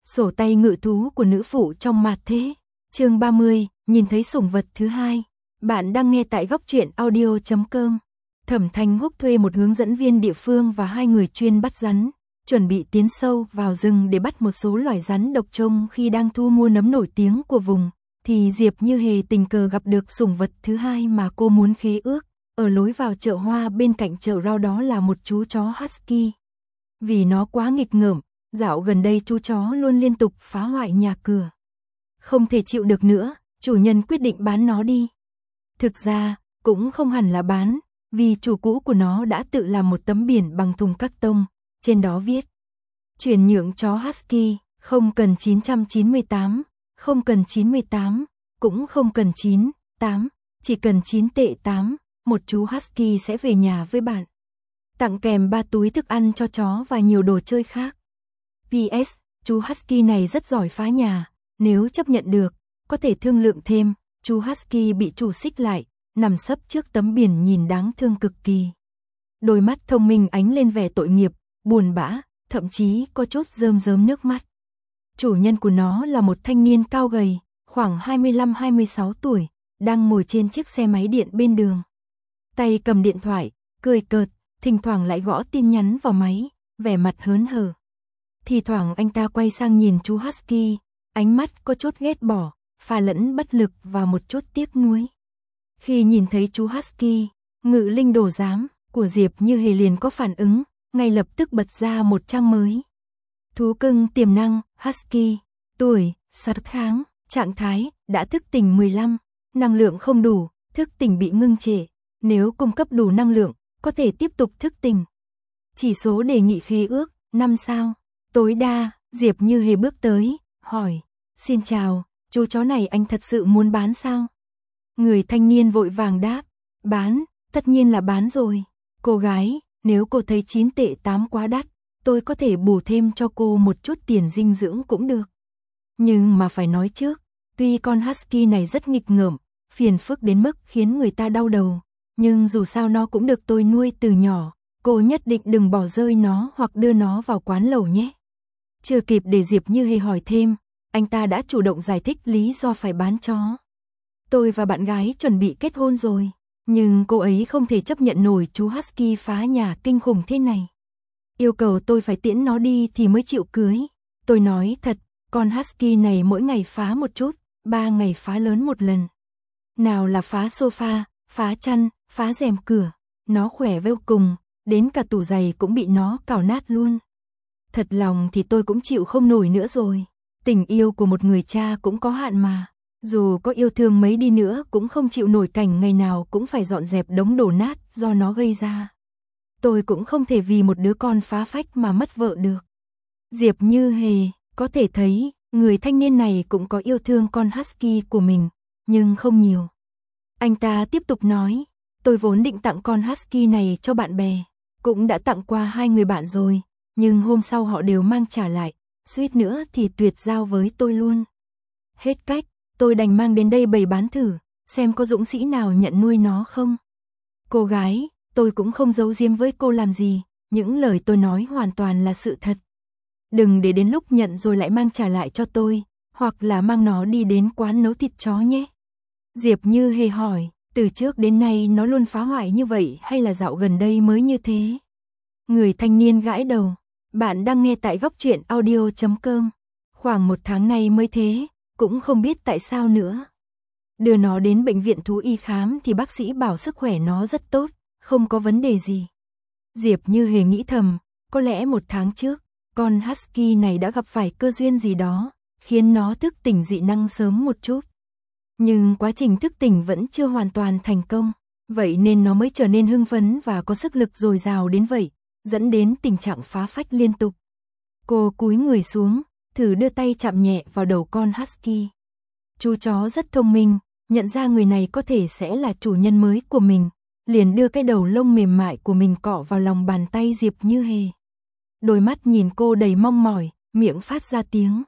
Sổ tay ngự thú của nữ phụ trong mạt thế. Chương 30, nhìn thấy sủng vật thứ hai. Bạn đang nghe tại góc truyện audio.com. Thẩm Thanh Húc thuê một hướng dẫn viên địa phương và 2 người chuyên bắt rắn, chuẩn bị tiến sâu vào rừng để bắt một số loài rắn độc trông. Khi đang thu mua nấm nổi tiếng của vùng, thì Diệp Như Hề tình cờ gặp được sủng vật thứ hai mà cô muốn khế ước. Ở lối vào chợ hoa bên cạnh chợ rau, đó là một chú chó husky. Vì nó quá nghịch ngợm, dạo gần đây chú chó luôn liên tục phá hoại nhà cửa. Không thể chịu được nữa, chủ nhân quyết định bán nó đi. Thực ra, cũng không hẳn là bán, vì chủ cũ của nó đã tự làm một tấm biển bằng thùng các tông, trên đó viết: chuyển nhượng chó husky, không cần 998, không cần 98, cũng không cần 98, chỉ cần 9 tệ 8, một chú husky sẽ về nhà với bạn. Tặng kèm 3 túi thức ăn cho chó và nhiều đồ chơi khác. PS, chú husky này rất giỏi phá nhà, nếu chấp nhận được, có thể thương lượng thêm. Chú husky bị chủ xích lại, nằm sấp trước tấm biển nhìn đáng thương cực kỳ. Đôi mắt thông minh ánh lên vẻ tội nghiệp, buồn bã, thậm chí có chút rơm rớm nước mắt. Chủ nhân của nó là một thanh niên cao gầy, khoảng 25-26 tuổi, đang ngồi trên chiếc xe máy điện bên đường. Tay cầm điện thoại, cười cợt, thỉnh thoảng lại gõ tin nhắn vào máy, vẻ mặt hớn hở. Thì thoảng anh ta quay sang nhìn chú husky, ánh mắt có chút ghét bỏ, pha lẫn bất lực và một chút tiếc nuối. Khi nhìn thấy chú husky, ngự linh đồ giám của Diệp Như Hề liền có phản ứng, ngay lập tức bật ra một trang mới. Thú cưng tiềm năng, husky, tuổi, 6 tháng, trạng thái, đã thức tỉnh 15, năng lượng không đủ, thức tỉnh bị ngưng trệ, nếu cung cấp đủ năng lượng, có thể tiếp tục thức tỉnh. Chỉ số đề nghị khế ước, 5 sao, tối đa. Diệp Như Hề bước tới, hỏi: xin chào, chú chó này anh thật sự muốn bán sao? Người thanh niên vội vàng đáp: bán, tất nhiên là bán rồi. Cô gái, nếu cô thấy 9 tệ 8 quá đắt, tôi có thể bù thêm cho cô một chút tiền dinh dưỡng cũng được. Nhưng mà phải nói trước, tuy con husky này rất nghịch ngợm, phiền phức đến mức khiến người ta đau đầu, nhưng dù sao nó cũng được tôi nuôi từ nhỏ, cô nhất định đừng bỏ rơi nó hoặc đưa nó vào quán lẩu nhé. Chưa kịp để Diệp Như Hề hỏi thêm, anh ta đã chủ động giải thích lý do phải bán chó. Tôi và bạn gái chuẩn bị kết hôn rồi, nhưng cô ấy không thể chấp nhận nổi chú husky phá nhà kinh khủng thế này. Yêu cầu tôi phải tiễn nó đi thì mới chịu cưới. Tôi nói thật, con husky này mỗi ngày phá một chút, 3 ngày phá lớn một lần. Nào là phá sofa, phá chăn, phá rèm cửa, nó khỏe vô cùng, đến cả tủ giày cũng bị nó cào nát luôn. Thật lòng thì tôi cũng chịu không nổi nữa rồi. Tình yêu của một người cha cũng có hạn mà. Dù có yêu thương mấy đi nữa cũng không chịu nổi cảnh ngày nào cũng phải dọn dẹp đống đổ nát do nó gây ra. Tôi cũng không thể vì một đứa con phá phách mà mất vợ được. Diệp Như Hề, có thể thấy, người thanh niên này cũng có yêu thương con husky của mình, nhưng không nhiều. Anh ta tiếp tục nói, tôi vốn định tặng con husky này cho bạn bè, cũng đã tặng qua 2 người bạn rồi, nhưng hôm sau họ đều mang trả lại, suýt nữa thì tuyệt giao với tôi luôn. Hết cách, tôi đành mang đến đây bày bán thử, xem có dũng sĩ nào nhận nuôi nó không. Cô gái, tôi cũng không giấu giếm với cô làm gì, những lời tôi nói hoàn toàn là sự thật. Đừng để đến lúc nhận rồi lại mang trả lại cho tôi, hoặc là mang nó đi đến quán nấu thịt chó nhé. Diệp Như Hề hỏi, từ trước đến nay nó luôn phá hoại như vậy hay là dạo gần đây mới như thế? Người thanh niên gãi đầu, bạn đang nghe tại góc truyện audio.com. Khoảng 1 tháng nay mới thế, cũng không biết tại sao nữa. Đưa nó đến bệnh viện thú y khám thì bác sĩ bảo sức khỏe nó rất tốt, không có vấn đề gì. Diệp Như Hề nghĩ thầm, có lẽ 1 tháng trước, con husky này đã gặp phải cơ duyên gì đó, khiến nó thức tỉnh dị năng sớm một chút. Nhưng quá trình thức tỉnh vẫn chưa hoàn toàn thành công, vậy nên nó mới trở nên hưng phấn và có sức lực dồi dào đến vậy, dẫn đến tình trạng phá phách liên tục. Cô cúi người xuống, thử đưa tay chạm nhẹ vào đầu con husky. Chú chó rất thông minh, nhận ra người này có thể sẽ là chủ nhân mới của mình, liền đưa cái đầu lông mềm mại của mình cọ vào lòng bàn tay Diệp Như Hề. Đôi mắt nhìn cô đầy mong mỏi, miệng phát ra tiếng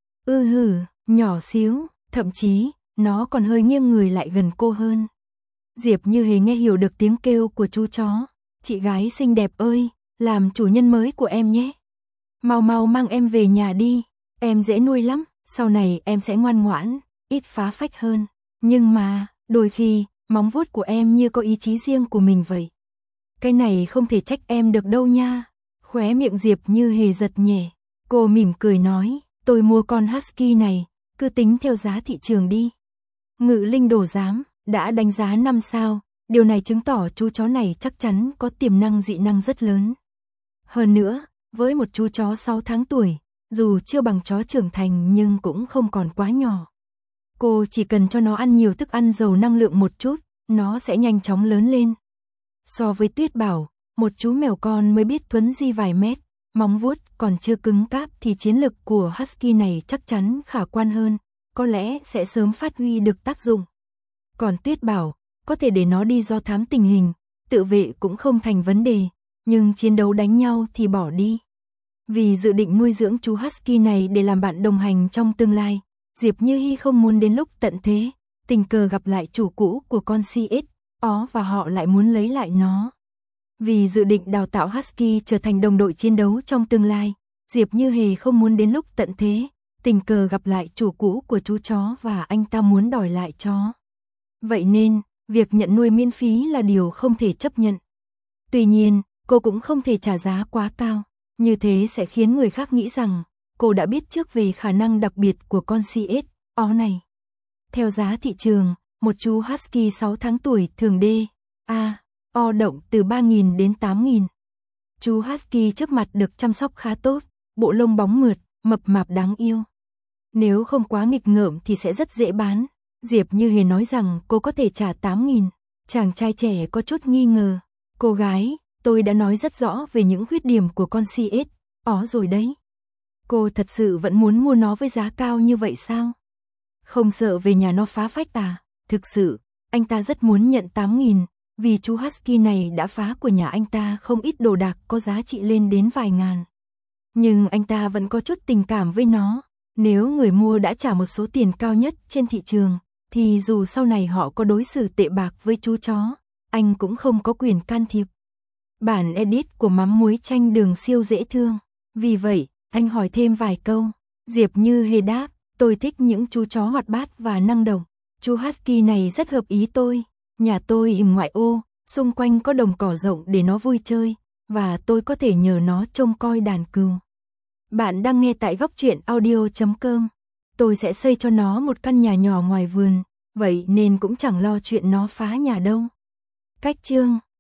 hừ, nhỏ xíu, thậm chí, nó còn hơi nghiêng người lại gần cô hơn. Diệp Như Hề nghe hiểu được tiếng kêu của chú chó, chị gái xinh đẹp ơi, làm chủ nhân mới của em nhé. Mau mau mang em về nhà đi, Em dễ nuôi lắm, sau này em sẽ ngoan ngoãn, ít phá phách hơn. Nhưng mà, đôi khi, móng vuốt của em như có ý chí riêng của mình vậy. Cái này không thể trách em được đâu nha. Khóe miệng Diệp Như Hề giật nhẹ. Cô mỉm cười nói, tôi mua con husky này, cứ tính theo giá thị trường đi. Ngự Linh Đồ Giám đã đánh giá 5 sao, điều này chứng tỏ chú chó này chắc chắn có tiềm năng dị năng rất lớn. Hơn nữa, với một chú chó 6 tháng tuổi, dù chưa bằng chó trưởng thành nhưng cũng không còn quá nhỏ. Cô chỉ cần cho nó ăn nhiều thức ăn giàu năng lượng một chút, nó sẽ nhanh chóng lớn lên. So với Tuyết Bảo, một chú mèo con mới biết thuấn di vài mét, móng vuốt còn chưa cứng cáp thì chiến lực của husky này chắc chắn khả quan hơn, có lẽ sẽ sớm phát huy được tác dụng. Còn Tuyết Bảo, có thể để nó đi do thám tình hình, tự vệ cũng không thành vấn đề, nhưng chiến đấu đánh nhau thì bỏ đi. Vì dự định nuôi dưỡng chú husky này để làm bạn đồng hành trong tương lai, Diệp Như Hi không muốn đến lúc tận thế, tình cờ gặp lại chủ cũ của con CSO và họ lại muốn lấy lại nó. Vì dự định đào tạo husky trở thành đồng đội chiến đấu trong tương lai, Diệp Như Hề không muốn đến lúc tận thế, tình cờ gặp lại chủ cũ của chú chó và anh ta muốn đòi lại chó. Vậy nên, việc nhận nuôi miễn phí là điều không thể chấp nhận. Tuy nhiên, cô cũng không thể trả giá quá cao, như thế sẽ khiến người khác nghĩ rằng cô đã biết trước về khả năng đặc biệt của con CSO này. Theo giá thị trường, một chú husky 6 tháng tuổi thường O động từ 3.000 đến 8.000. Chú husky trước mặt được chăm sóc khá tốt, bộ lông bóng mượt, mập mạp đáng yêu. Nếu không quá nghịch ngợm thì sẽ rất dễ bán. Diệp Như Hề nói rằng cô có thể trả 8.000. Chàng trai trẻ có chút nghi ngờ. Cô gái, tôi đã nói rất rõ về những khuyết điểm của con CSO rồi đấy. Cô thật sự vẫn muốn mua nó với giá cao như vậy sao? Không sợ về nhà nó phá phách à? Thực sự, anh ta rất muốn nhận 8.000, vì chú husky này đã phá của nhà anh ta không ít đồ đạc có giá trị lên đến vài ngàn. Nhưng anh ta vẫn có chút tình cảm với nó. Nếu người mua đã trả một số tiền cao nhất trên thị trường, thì dù sau này họ có đối xử tệ bạc với chú chó, anh cũng không có quyền can thiệp. Bản edit của mắm muối chanh đường siêu dễ thương. Vì vậy, anh hỏi thêm vài câu. Diệp Như Hề đáp, tôi thích những chú chó hoạt bát và năng động. Chú husky này rất hợp ý tôi. Nhà tôi ở ngoại ô, xung quanh có đồng cỏ rộng để nó vui chơi, và tôi có thể nhờ nó trông coi đàn cừu. Bạn đang nghe tại góc truyện audio.com. Tôi sẽ xây cho nó một căn nhà nhỏ ngoài vườn, vậy nên cũng chẳng lo chuyện nó phá nhà đâu. Cách chương